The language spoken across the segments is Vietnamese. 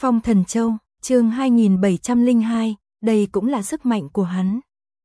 Phong Thần Châu, chương 2702, đây cũng là sức mạnh của hắn.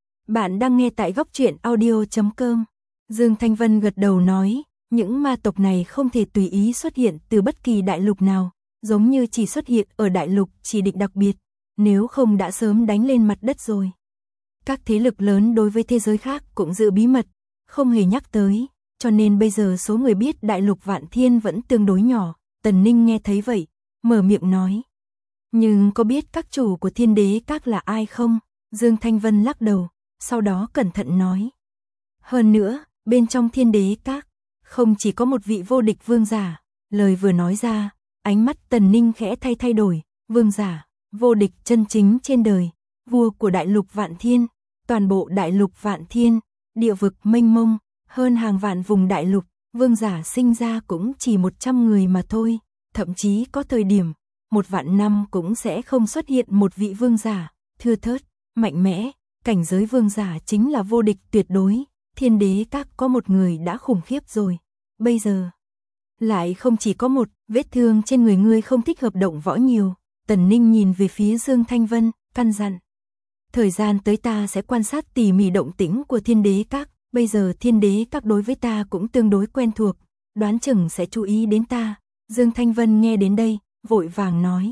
Bạn đang nghe tại góc truyện audio.com. Dương Thanh Vân gật đầu nói, những ma tộc này không thể tùy ý xuất hiện từ bất kỳ đại lục nào, giống như chỉ xuất hiện ở đại lục chỉ định đặc biệt, nếu không đã sớm đánh lên mặt đất rồi. Các thế lực lớn đối với thế giới khác cũng giữ bí mật, không hề nhắc tới, cho nên bây giờ số người biết đại lục Vạn Thiên vẫn tương đối nhỏ. Tần Ninh nghe thấy vậy, mở miệng nói. Nhưng có biết các chủ của Thiên Đế Các là ai không? Dương Thanh Vân lắc đầu, sau đó cẩn thận nói. Hơn nữa, bên trong Thiên Đế Các, không chỉ có một vị vô địch vương giả. Lời vừa nói ra, ánh mắt Tần Ninh khẽ thay đổi, vương giả, vô địch chân chính trên đời, vua của đại lục Vạn Thiên, toàn bộ đại lục Vạn Thiên, địa vực mênh mông, hơn hàng vạn vùng đại lục, vương giả sinh ra cũng chỉ 100 người mà thôi, thậm chí có thời điểm, 1.000 năm cũng sẽ không xuất hiện một vị vương giả, thưa thớt, mạnh mẽ, cảnh giới vương giả chính là vô địch tuyệt đối, Thiên Đế Các có một người đã khủng khiếp rồi, bây giờ lại không chỉ có một, vết thương trên người ngươi không thích hợp động võ nhiều. Tần Ninh nhìn về phía Dương Thanh Vân, căn dặn. Thời gian tới ta sẽ quan sát tỉ mỉ động tĩnh của Thiên Đế Các, bây giờ Thiên Đế Các đối với ta cũng tương đối quen thuộc, đoán chừng sẽ chú ý đến ta. Dương Thanh Vân nghe đến đây, vội vàng nói.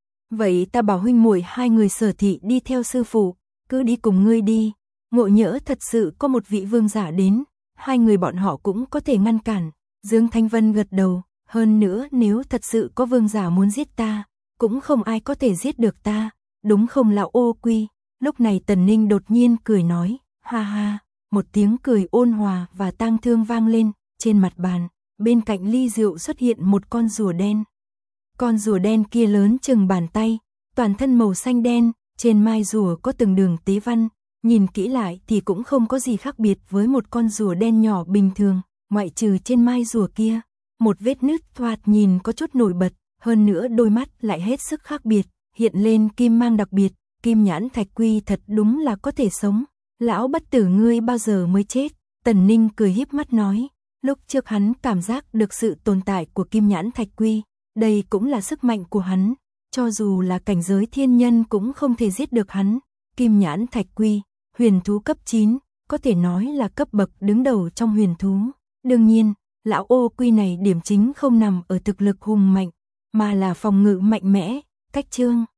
Vậy ta bảo huynh muội hai người Sở Thị đi theo sư phụ, cứ đi cùng ngươi đi, ngộ nhỡ thật sự có một vị vương giả đến, hai người bọn họ cũng có thể ngăn cản. Dương Thanh Vân gật đầu, hơn nữa nếu thật sự có vương giả muốn giết ta, cũng không ai có thể giết được ta, đúng không lão Ô Quy? Lúc này Tần Ninh đột nhiên cười nói, ha ha, một tiếng cười ôn hòa và tang thương vang lên, trên mặt bàn, bên cạnh ly rượu xuất hiện một con rùa đen. Con rùa đen kia lớn chừng bàn tay, toàn thân màu xanh đen, trên mai rùa có từng đường tế văn, nhìn kỹ lại thì cũng không có gì khác biệt với một con rùa đen nhỏ bình thường, ngoại trừ trên mai rùa kia, một vết nứt thoạt nhìn có chút nổi bật, hơn nữa đôi mắt lại hết sức khác biệt, hiện lên kim mang đặc biệt, Kim Nhãn Thạch Quy thật đúng là có thể sống. Lão bất tử ngươi bao giờ mới chết? Tần Ninh cười híp mắt nói, lúc trước hắn cảm giác được sự tồn tại của Kim Nhãn Thạch Quy, đây cũng là sức mạnh của hắn, cho dù là cảnh giới thiên nhân cũng không thể giết được hắn. Kim Nhãn Thạch Quy, huyền thú cấp 9, có thể nói là cấp bậc đứng đầu trong huyền thú. Đương nhiên, lão Ô Quy này điểm chính không nằm ở thực lực hùng mạnh, mà là phòng ngự mạnh mẽ, cách chương.